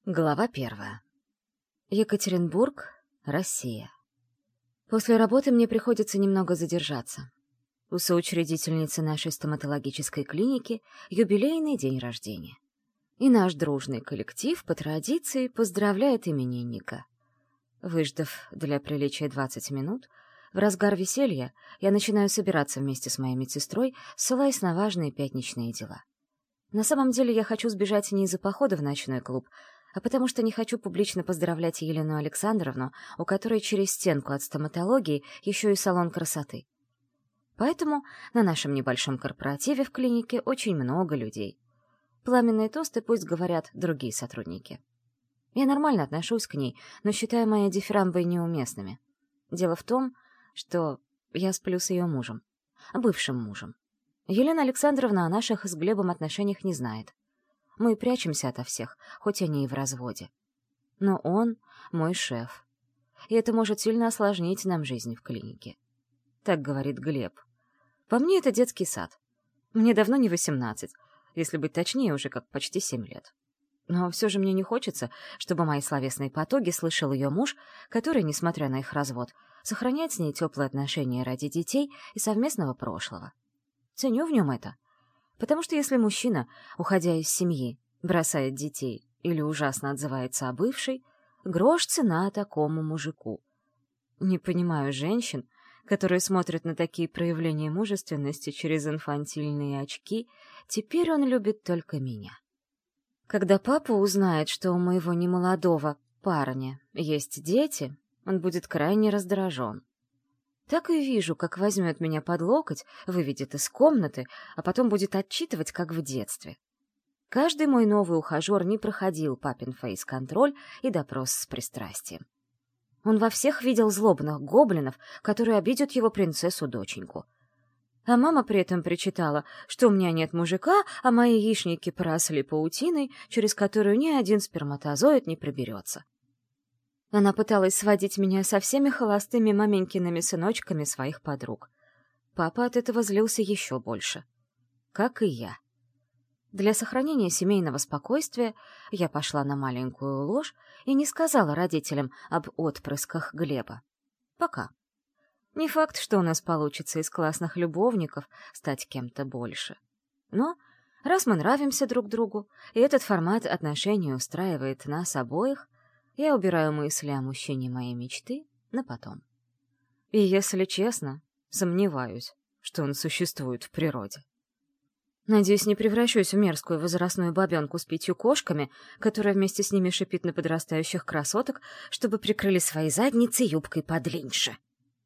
Глава 1. Екатеринбург, Россия. После работы мне приходится немного задержаться. У соучредительницы нашей стоматологической клиники юбилейный день рождения. И наш дружный коллектив по традиции поздравляет именинника. Выждав для приличия 20 минут, в разгар веселья я начинаю собираться вместе с моей медсестрой, ссылаясь на важные пятничные дела. На самом деле я хочу сбежать не из-за похода в ночной клуб, а потому что не хочу публично поздравлять Елену Александровну, у которой через стенку от стоматологии еще и салон красоты. Поэтому на нашем небольшом корпоративе в клинике очень много людей. Пламенные тосты пусть говорят другие сотрудники. Я нормально отношусь к ней, но считаю мои дифирамбы неуместными. Дело в том, что я сплю с ее мужем, бывшим мужем. Елена Александровна о наших с Глебом отношениях не знает. Мы прячемся ото всех, хоть они и в разводе. Но он мой шеф, и это может сильно осложнить нам жизнь в клинике. Так говорит Глеб. По мне, это детский сад. Мне давно не 18, если быть точнее, уже как почти 7 лет. Но все же мне не хочется, чтобы мои словесные потуги слышал ее муж, который, несмотря на их развод, сохраняет с ней теплые отношения ради детей и совместного прошлого. Ценю в нем это. Потому что если мужчина, уходя из семьи, бросает детей или ужасно отзывается о бывшей, грош цена такому мужику. Не понимаю женщин, которые смотрят на такие проявления мужественности через инфантильные очки. Теперь он любит только меня. Когда папа узнает, что у моего немолодого парня есть дети, он будет крайне раздражен. Так и вижу, как возьмет меня под локоть, выведет из комнаты, а потом будет отчитывать, как в детстве. Каждый мой новый ухажер не проходил папин фейс-контроль и допрос с пристрастием. Он во всех видел злобных гоблинов, которые обидят его принцессу-доченьку. А мама при этом причитала, что у меня нет мужика, а мои яичники поросли паутиной, через которую ни один сперматозоид не проберется. Она пыталась сводить меня со всеми холостыми маменькиными сыночками своих подруг. Папа от этого злился еще больше. Как и я. Для сохранения семейного спокойствия я пошла на маленькую ложь и не сказала родителям об отпрысках Глеба. Пока. Не факт, что у нас получится из классных любовников стать кем-то больше. Но раз мы нравимся друг другу, и этот формат отношений устраивает нас обоих, я убираю мысли о мужчине моей мечты на потом. И, если честно, сомневаюсь, что он существует в природе. Надеюсь, не превращусь в мерзкую возрастную бабенку с 5 кошками, которая вместе с ними шипит на подрастающих красоток, чтобы прикрыли свои задницы юбкой подлиннее.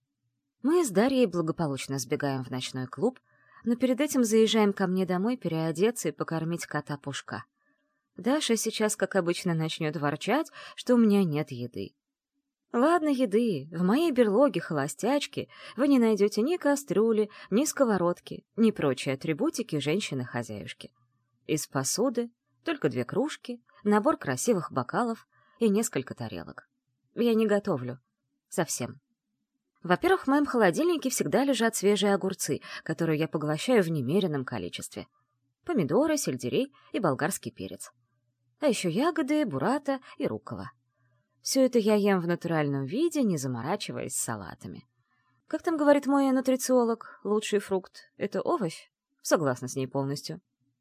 Мы с Дарьей благополучно сбегаем в ночной клуб, но перед этим заезжаем ко мне домой переодеться и покормить кота Пушка. Даша сейчас, как обычно, начнет ворчать, что у меня нет еды. Ладно, еды. В моей берлоге холостячки вы не найдете ни кастрюли, ни сковородки, ни прочие атрибутики женщины-хозяюшки. Из посуды только 2 кружки, набор красивых бокалов и несколько тарелок. Я не готовлю. Совсем. Во-первых, в моем холодильнике всегда лежат свежие огурцы, которые я поглощаю в немеренном количестве. Помидоры, сельдерей и болгарский перец. А еще ягоды, буррата и руккола. Все это я ем в натуральном виде, не заморачиваясь с салатами. Как там говорит мой нутрициолог, лучший фрукт — это овощ? Согласна с ней полностью.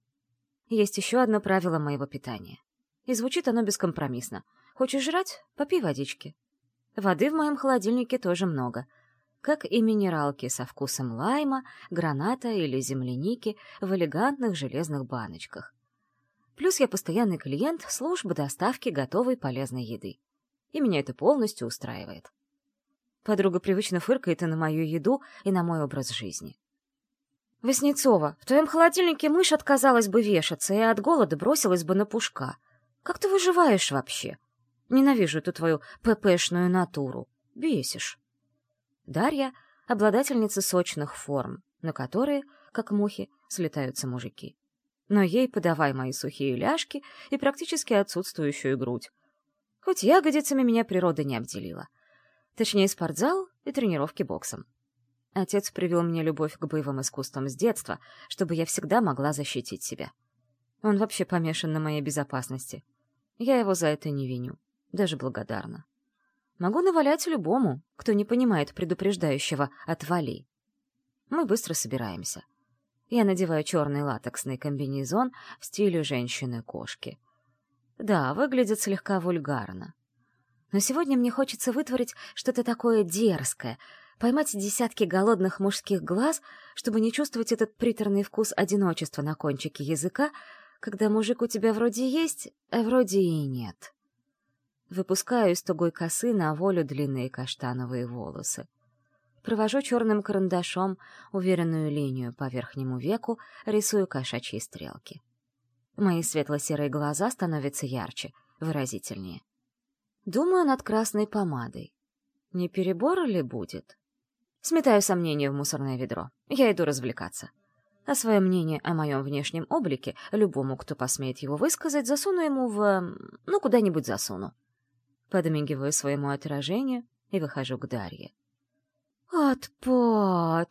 Есть еще одно правило моего питания. И звучит оно бескомпромиссно. Хочешь жрать — попей водички. Воды в моем холодильнике тоже много. Как и минералки со вкусом лайма, граната или земляники в элегантных железных баночках. Плюс я постоянный клиент службы доставки готовой полезной еды. И меня это полностью устраивает. Подруга привычно фыркает и на мою еду, и на мой образ жизни. «Васнецова, в твоем холодильнике мышь отказалась бы вешаться и от голода бросилась бы на Пушка. Как ты выживаешь вообще? Ненавижу эту твою ППшную натуру. Бесишь». Дарья — обладательница сочных форм, на которые, как мухи, слетаются мужики. Но ей подавай мои сухие ляжки и практически отсутствующую грудь. Хоть ягодицами меня природа не обделила. Точнее, спортзал и тренировки боксом. Отец привил мне любовь к боевым искусствам с детства, чтобы я всегда могла защитить себя. Он вообще помешан на моей безопасности. Я его за это не виню, даже благодарна. Могу навалять любому, кто не понимает предупреждающего «отвали». Мы быстро собираемся. Я надеваю черный латексный комбинезон в стиле женщины-кошки. Да, выглядит слегка вульгарно. Но сегодня мне хочется вытворить что-то такое дерзкое, поймать десятки голодных мужских глаз, чтобы не чувствовать этот приторный вкус одиночества на кончике языка, когда мужик у тебя вроде есть, а вроде и нет. Выпускаю из тугой косы на волю длинные каштановые волосы. Провожу черным карандашом уверенную линию по верхнему веку, рисую кошачьи стрелки. Мои светло-серые глаза становятся ярче, выразительнее. Думаю над красной помадой. Не перебор ли будет? Сметаю сомнения в мусорное ведро. Я иду развлекаться. А свое мнение о моем внешнем облике любому, кто посмеет его высказать, засуну ему куда-нибудь засуну. Подмигиваю своему отражению и выхожу к Дарье. «Отпад!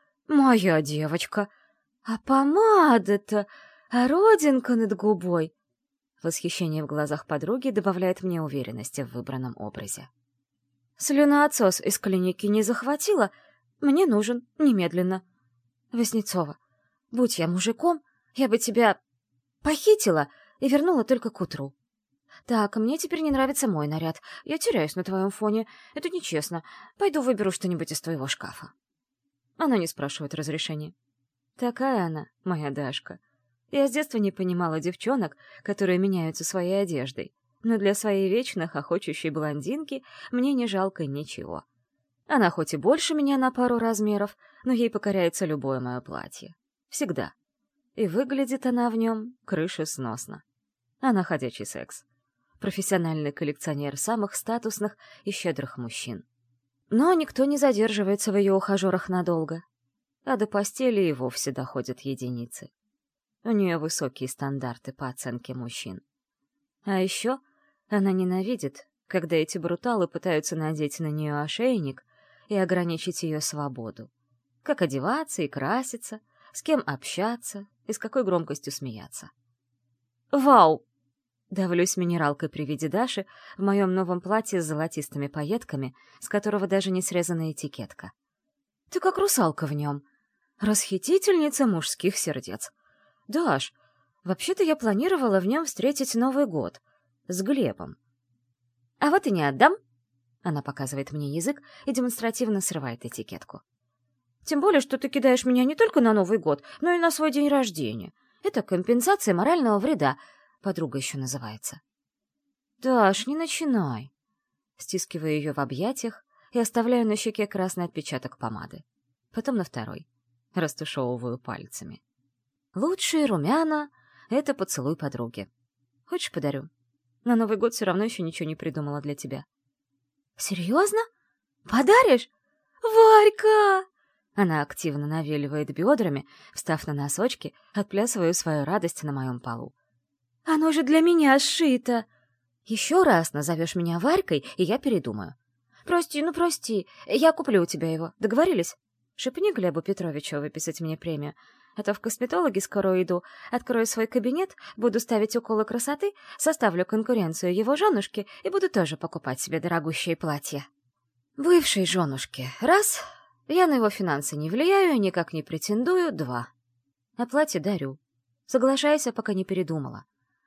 Моя девочка! А помада-то! А родинка над губой!» Восхищение в глазах подруги добавляет мне уверенности в выбранном образе. «Слюноотсос из клиники не захватила? Мне нужен, немедленно. Васнецова, будь я мужиком, я бы тебя похитила и вернула только к утру. Так, мне теперь не нравится мой наряд. Я теряюсь на твоем фоне. Это нечестно. Пойду выберу что-нибудь из твоего шкафа». Она не спрашивает разрешения. Такая она, моя Дашка. Я с детства не понимала девчонок, которые меняются своей одеждой. Но для своей вечно хохочущей блондинки мне не жалко ничего. Она хоть и больше меня на пару размеров, но ей покоряется любое мое платье. Всегда. И выглядит она в нем крышесносно. Она ходячий секс. Профессиональный коллекционер самых статусных и щедрых мужчин. Но никто не задерживается в ее ухажерах надолго. А до постели и вовсе доходят единицы. У нее высокие стандарты по оценке мужчин. А еще она ненавидит, когда эти бруталы пытаются надеть на нее ошейник и ограничить ее свободу. Как одеваться и краситься, с кем общаться и с какой громкостью смеяться. «Вау!» Давлюсь минералкой при виде Даши в моем новом платье с золотистыми пайетками, с которого даже не срезана этикетка. «Ты как русалка в нем. Расхитительница мужских сердец. Даш, вообще-то я планировала в нем встретить Новый год. С Глебом». «А вот и не отдам!» Она показывает мне язык и демонстративно срывает этикетку. «Тем более, что ты кидаешь меня не только на Новый год, но и на свой день рождения. Это компенсация морального вреда. Подруга еще называется». «Даш, не начинай!» Стискиваю ее в объятиях и оставляю на щеке красный отпечаток помады. Потом на второй. Растушевываю пальцами. Лучшие румяна — это поцелуй подруги. Хочешь, подарю? На Новый год все равно еще ничего не придумала для тебя. «Серьезно? Подаришь? Варька!» Она активно навеливает бедрами, встав на носочки, отплясывая свою радость на моем полу. «Оно же для меня сшито! Еще раз назовешь меня Варькой, и я передумаю. Прости, я куплю у тебя его. Договорились? Шепни Глебу Петровичу выписать мне премию. А то в косметологи скоро иду, открою свой кабинет, буду ставить уколы красоты, составлю конкуренцию его женушке и буду тоже покупать себе дорогущие платья. Бывшей женушке — раз, я на его финансы не влияю, никак не претендую — два. А платье дарю. Соглашайся, пока не передумала.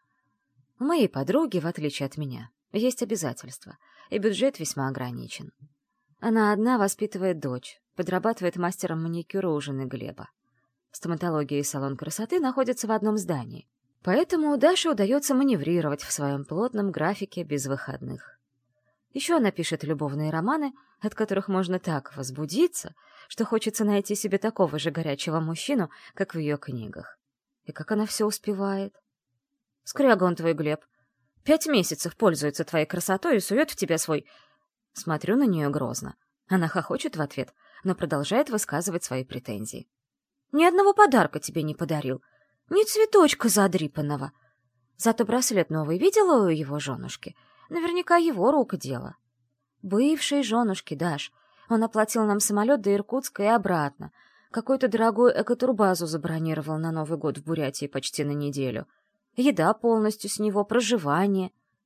У моей подруги, в отличие от меня, есть обязательства, и бюджет весьма ограничен. Она одна воспитывает дочь, подрабатывает мастером маникюра у жены Глеба. Стоматология и салон красоты находятся в одном здании, поэтому Даше удается маневрировать в своем плотном графике без выходных. Еще она пишет любовные романы, от которых можно так возбудиться, что хочется найти себе такого же горячего мужчину, как в ее книгах. И как она все успевает? Скряга он твой, Глеб. 5 месяцев пользуется твоей красотой и сует в тебя свой... Смотрю на нее грозно. Она хохочет в ответ, но продолжает высказывать свои претензии. Ни одного подарка тебе не подарил. Ни цветочка задрипанного. Зато браслет новый видела у его женушки. Наверняка его рук дело. Бывшей женушки, Даш. Он оплатил нам самолет до Иркутска и обратно. Какой-то дорогой экотурбазу забронировал на Новый год в Бурятии почти на неделю. Еда полностью с него, проживание.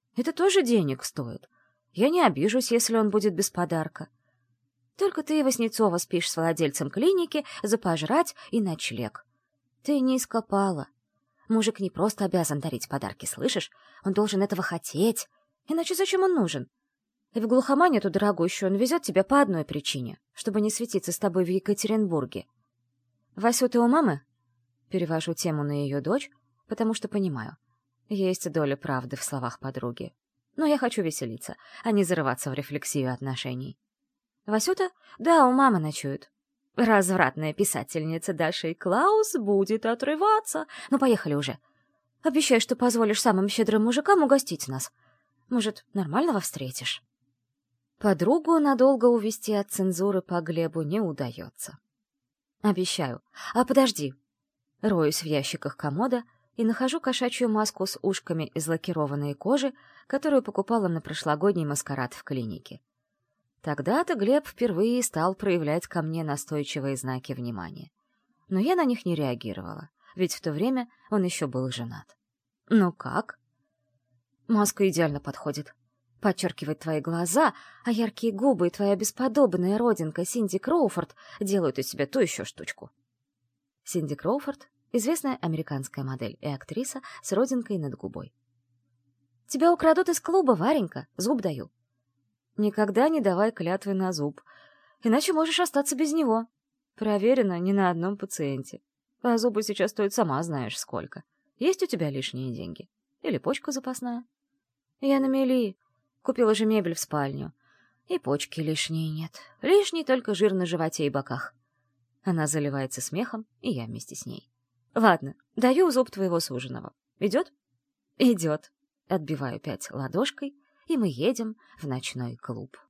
Это тоже денег стоит. Я не обижусь, если он будет без подарка. Только ты, Васнецова, спишь с владельцем клиники за пожрать и ночлег. Ты не ископала. Мужик не просто обязан дарить подарки, слышишь? Он должен этого хотеть. Иначе зачем он нужен? И в глухомань эту дорогущую он везет тебя по одной причине, чтобы не светиться с тобой в Екатеринбурге. Васю, ты у мамы? Перевожу тему на ее дочь, потому что понимаю. Есть доля правды в словах подруги. Но я хочу веселиться, а не зарываться в рефлексию отношений. Васюта? Да, у мамы ночует. Развратная писательница Даша и Клаус будет отрываться. Ну, поехали уже. Обещай, что позволишь самым щедрым мужикам угостить нас. Может, нормального встретишь? Подругу надолго увести от цензуры по Глебу не удается. Обещаю. А подожди. Роюсь в ящиках комода и нахожу кошачью маску с ушками из лакированной кожи, которую покупала на прошлогодний маскарад в клинике. Тогда-то Глеб впервые стал проявлять ко мне настойчивые знаки внимания. Но я на них не реагировала, ведь в то время он еще был женат. Ну как? Маска идеально подходит. Подчеркивает твои глаза, а яркие губы и твоя бесподобная родинка Синди Кроуфорд делают из тебя ту еще штучку. Синди Кроуфорд — известная американская модель и актриса с родинкой над губой. Тебя украдут из клуба, Варенька, зуб даю. Никогда не давай клятвы на зуб, иначе можешь остаться без него. Проверено не на одном пациенте. А зубы сейчас стоят сама знаешь сколько. Есть у тебя лишние деньги? Или почка запасная? Я на мели. Купила же мебель в спальню. И почки лишние нет. Лишний только жир на животе и боках. Она заливается смехом, и я вместе с ней. Ладно, даю зуб твоего суженого. Идет? Идет. Отбиваю 5 ладошкой, и мы едем в ночной клуб.